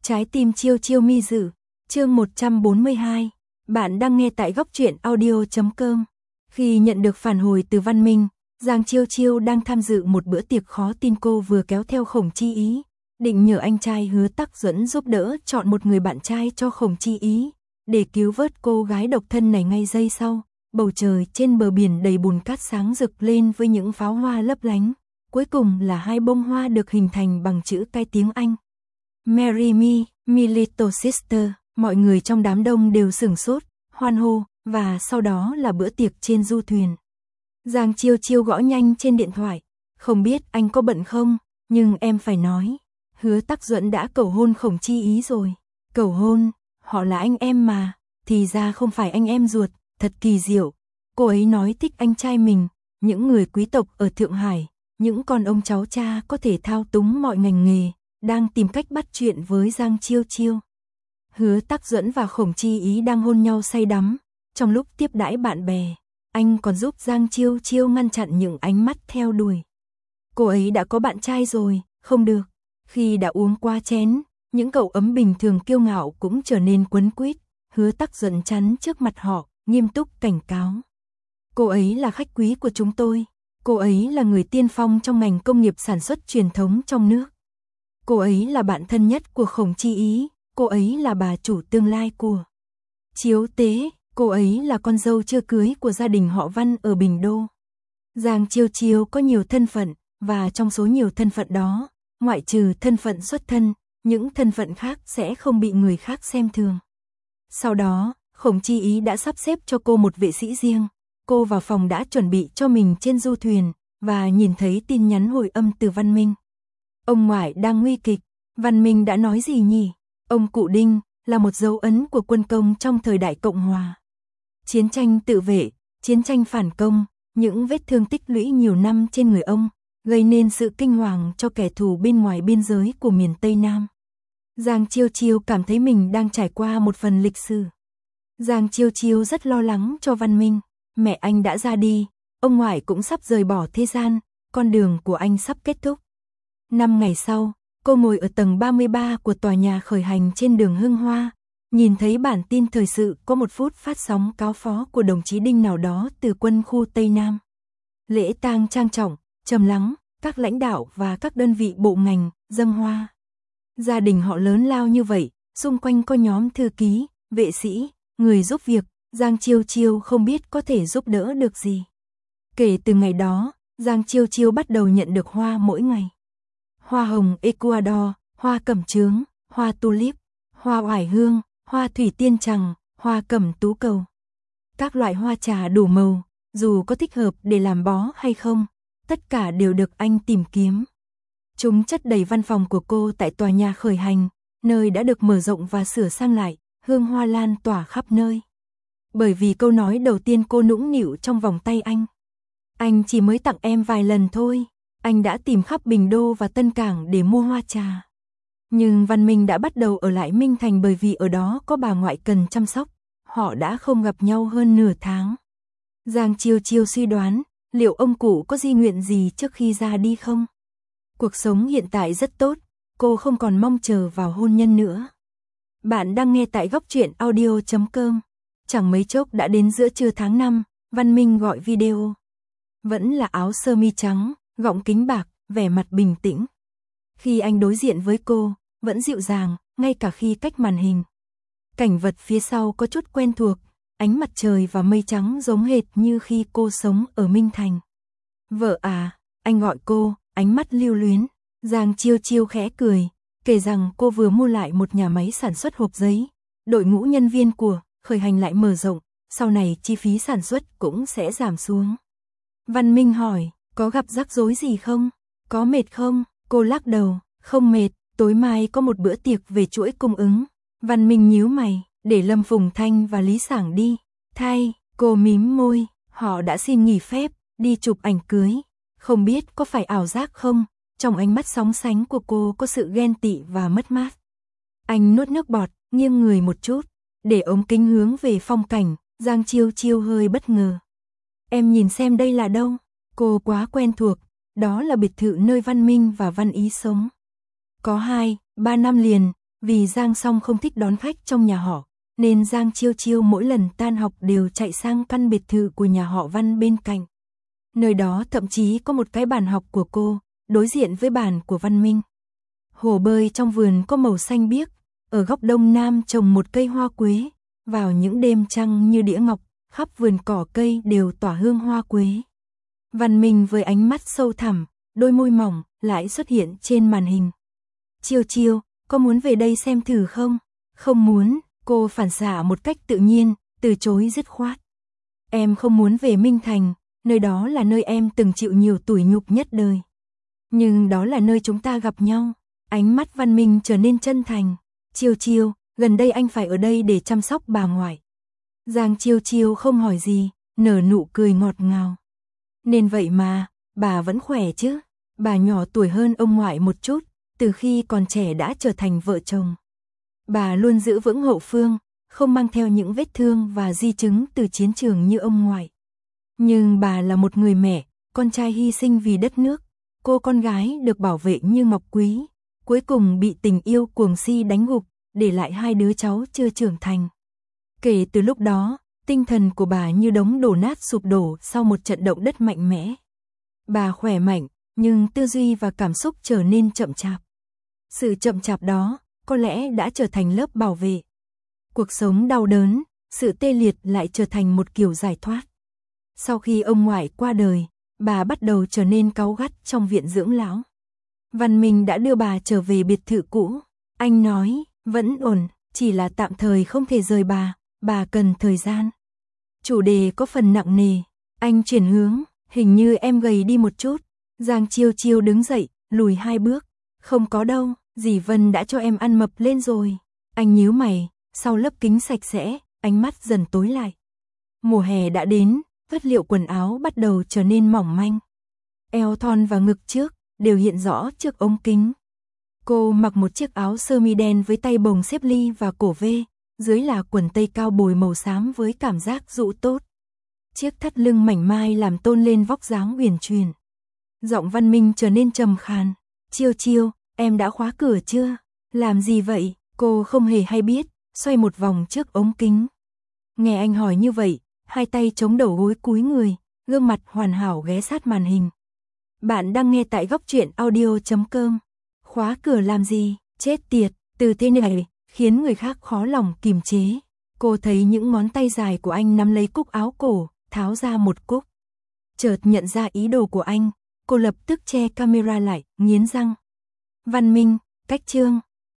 Trái tim chiêu chiêu mi dự, chương 142. Bạn đang nghe tại góc truyện audio.com. Khi nhận được phản hồi từ Văn Minh, Giang Chiêu Chiêu đang tham dự một bữa tiệc khó tin cô vừa kéo theo Khổng Chi Ý, định nhờ anh trai Hứa Tắc Duẫn giúp đỡ chọn một người bạn trai cho Khổng Chi Ý, để cứu vớt cô gái độc thân này. Ngay giây sau, bầu trời trên bờ biển đầy bùn cát sáng rực lên với những pháo hoa lấp lánh, cuối cùng là hai bông hoa được hình thành bằng chữ cái tiếng Anh. Marry me, my little sister. Mọi người trong đám đông đều sửng sốt, hoan hô, và sau đó là bữa tiệc trên du thuyền. Giang Chiêu Chiêu gõ nhanh trên điện thoại, không biết anh có bận không, nhưng em phải nói, Hứa Tắc Duẫn đã cầu hôn Khổng Chi Ý rồi. Cầu hôn, họ là anh em mà, thì ra không phải anh em ruột, thật kỳ diệu. Cô ấy nói thích anh trai mình, những người quý tộc ở Thượng Hải, những con ông cháu cha có thể thao túng mọi ngành nghề, đang tìm cách bắt chuyện với Giang Chiêu Chiêu. Hứa Tắc Duẫn và Khổng Chi Ý đang hôn nhau say đắm, trong lúc tiếp đãi bạn bè, anh còn giúp Giang Chiêu Chiêu ngăn chặn những ánh mắt theo đuổi. Cô ấy đã có bạn trai rồi, không được. Khi đã uống qua chén, những cậu ấm bình thường kiêu ngạo cũng trở nên quấn quýt. Hứa Tắc Duẫn chắn trước mặt họ, nghiêm túc cảnh cáo. Cô ấy là khách quý của chúng tôi, cô ấy là người tiên phong trong ngành công nghiệp sản xuất truyền thống trong nước. Cô ấy là bạn thân nhất của Khổng Chi Ý, cô ấy là bà chủ tương lai của Chiếu Tế, cô ấy là con dâu chưa cưới của gia đình họ Văn ở Bình Đô. Giang Chiêu Chiêu có nhiều thân phận, và trong số nhiều thân phận đó, ngoại trừ thân phận xuất thân, những thân phận khác sẽ không bị người khác xem thường. Sau đó, Khổng Chi Ý đã sắp xếp cho cô một vệ sĩ riêng. Cô vào phòng đã chuẩn bị cho mình trên du thuyền, và nhìn thấy tin nhắn hồi âm từ Văn Minh. Ông ngoại đang nguy kịch, Văn Minh đã nói gì nhỉ? Ông cụ Đinh là một dấu ấn của quân công trong thời đại Cộng Hòa. Chiến tranh tự vệ, chiến tranh phản công, những vết thương tích lũy nhiều năm trên người ông, gây nên sự kinh hoàng cho kẻ thù bên ngoài biên giới của miền Tây Nam. Giang Chiêu Chiêu cảm thấy mình đang trải qua một phần lịch sử. Giang Chiêu Chiêu rất lo lắng cho Văn Minh. Mẹ anh đã ra đi, ông ngoại cũng sắp rời bỏ thế gian, con đường của anh sắp kết thúc. 5 ngày sau, cô ngồi ở tầng 33 của tòa nhà khởi hành trên đường Hưng Hoa, nhìn thấy bản tin thời sự có 1 phút phát sóng cáo phó của đồng chí Đinh nào đó từ quân khu Tây Nam. Lễ tang trang trọng, trầm lắng, các lãnh đạo và các đơn vị bộ ngành dâng hoa. Gia đình họ lớn lao như vậy, xung quanh có nhóm thư ký, vệ sĩ, người giúp việc. Giang Chiêu Chiêu không biết có thể giúp đỡ được gì. Kể từ ngày đó, Giang Chiêu Chiêu bắt đầu nhận được hoa mỗi ngày. Hoa hồng Ecuador, hoa cẩm chướng, hoa tulip, hoa oải hương, hoa thủy tiên trằng, hoa cẩm tú cầu. Các loại hoa trà đủ màu, dù có thích hợp để làm bó hay không, tất cả đều được anh tìm kiếm. Chúng chất đầy văn phòng của cô tại tòa nhà khởi hành, nơi đã được mở rộng và sửa sang lại, hương hoa lan tỏa khắp nơi. Bởi vì câu nói đầu tiên cô nũng nịu trong vòng tay anh. Anh chỉ mới tặng em vài lần thôi, anh đã tìm khắp Bình Đô và Tân Cảng để mua hoa trà. Nhưng Văn Minh đã bắt đầu ở lại Minh Thành bởi vì ở đó có bà ngoại cần chăm sóc, họ đã không gặp nhau hơn nửa tháng. Giang Chiêu Chiêu suy đoán, liệu ông cụ có di nguyện gì trước khi ra đi không? Cuộc sống hiện tại rất tốt, cô không còn mong chờ vào hôn nhân nữa. Bạn đang nghe tại góc truyện audio.com. Chẳng mấy chốc đã đến giữa trưa tháng 5, Văn Minh gọi video. Vẫn là áo sơ mi trắng, gọng kính bạc, vẻ mặt bình tĩnh. Khi anh đối diện với cô, vẫn dịu dàng, ngay cả khi cách màn hình. Cảnh vật phía sau có chút quen thuộc, ánh mặt trời và mây trắng giống hệt như khi cô sống ở Minh Thành. Vợ à, anh gọi cô, ánh mắt lưu luyến. Giang Chiêu Chiêu khẽ cười, kể rằng cô vừa mua lại một nhà máy sản xuất hộp giấy. Đội ngũ nhân viên của khởi hành lại mở rộng, sau này chi phí sản xuất cũng sẽ giảm xuống. Văn Minh hỏi, có gặp rắc rối gì không? Có mệt không? Cô lắc đầu, không mệt, tối mai có một bữa tiệc về chuỗi cung ứng. Văn Minh nhíu mày, để Lâm Phùng Thanh và Lý Sảng đi. Thay, cô mím môi, họ đã xin nghỉ phép, đi chụp ảnh cưới. Không biết có phải ảo giác không? Trong ánh mắt sóng sánh của cô có sự ghen tị và mất mát. Anh nuốt nước bọt, nghiêng người một chút, để ống kính hướng về phong cảnh. Giang Chiêu Chiêu hơi bất ngờ. Em nhìn xem đây là đâu? Cô quá quen thuộc, đó là biệt thự nơi Văn Minh và Văn Ý sống. Có 2-3 năm liền, Vì Giang Song không thích đón khách trong nhà họ, nên Giang Chiêu Chiêu mỗi lần tan học đều chạy sang căn biệt thự của nhà họ Văn bên cạnh. Nơi đó thậm chí có một cái bàn học của cô, đối diện với bàn của Văn Minh. Hồ bơi trong vườn có màu xanh biếc, ở góc đông nam trồng một cây hoa quế, vào những đêm trăng như đĩa ngọc, khắp vườn cỏ cây đều tỏa hương hoa quế. Văn Minh với ánh mắt sâu thẳm, đôi môi mỏng, lại xuất hiện trên màn hình. Chiêu Chiêu, có muốn về đây xem thử không? Không muốn, cô phản xạ một cách tự nhiên, từ chối dứt khoát. Em không muốn về Minh Thành, nơi đó là nơi em từng chịu nhiều tủi nhục nhất đời. Nhưng đó là nơi chúng ta gặp nhau. Ánh mắt Văn Minh trở nên chân thành. Chiêu Chiêu, gần đây anh phải ở đây để chăm sóc bà ngoại. Giang Chiêu Chiêu không hỏi gì, nở nụ cười ngọt ngào. Nên vậy mà, bà vẫn khỏe chứ? Bà nhỏ tuổi hơn ông ngoại một chút, từ khi còn trẻ đã trở thành vợ chồng. Bà luôn giữ vững hậu phương, không mang theo những vết thương và di chứng từ chiến trường như ông ngoại. Nhưng bà là một người mẹ, con trai hy sinh vì đất nước, cô con gái được bảo vệ như ngọc quý, cuối cùng bị tình yêu cuồng si đánh gục, để lại hai đứa cháu chưa trưởng thành. Kể từ lúc đó, tinh thần của bà như đống đổ nát sụp đổ sau một trận động đất mạnh mẽ. Bà khỏe mạnh, nhưng tư duy và cảm xúc trở nên chậm chạp. Sự chậm chạp đó, có lẽ đã trở thành lớp bảo vệ. Cuộc sống đau đớn, sự tê liệt lại trở thành một kiểu giải thoát. Sau khi ông ngoại qua đời, bà bắt đầu trở nên cáu gắt trong viện dưỡng lão. Văn Minh đã đưa bà trở về biệt thự cũ. Anh nói, vẫn ổn, chỉ là tạm thời không thể rời bà cần thời gian. Chủ đề có phần nặng nề, anh chuyển hướng, hình như em gầy đi một chút. Giang Chiêu Chiêu đứng dậy, lùi 2 bước. Không có đâu, dì Vân đã cho em ăn mập lên rồi. Anh nhíu mày, sau lớp kính sạch sẽ, ánh mắt dần tối lại. Mùa hè đã đến, vật liệu quần áo bắt đầu trở nên mỏng manh. Eo thon và ngực trước đều hiện rõ trước ống kính. Cô mặc một chiếc áo sơ mi đen với tay bồng xếp ly và cổ V, dưới là quần tây cao bồi màu xám với cảm giác dụ tốt. Chiếc thắt lưng mảnh mai làm tôn lên vóc dáng uyển chuyển. Giọng Văn Minh trở nên trầm khàn. Chiêu Chiêu, em đã khóa cửa chưa? Làm gì vậy? Cô không hề hay biết, xoay một vòng trước ống kính. Nghe anh hỏi như vậy, hai tay chống đầu gối cúi người, gương mặt hoàn hảo ghé sát màn hình. Bạn đang nghe tại góc truyện audio.com. Khóa cửa làm gì? Chết tiệt, từ thế này khiến người khác khó lòng kìm chế. Cô thấy những ngón tay dài của anh nắm lấy cúc áo cổ, tháo ra một cúc. Chợt nhận ra ý đồ của anh, cô lập tức che camera lại, nghiến răng. Văn Minh, cách chương.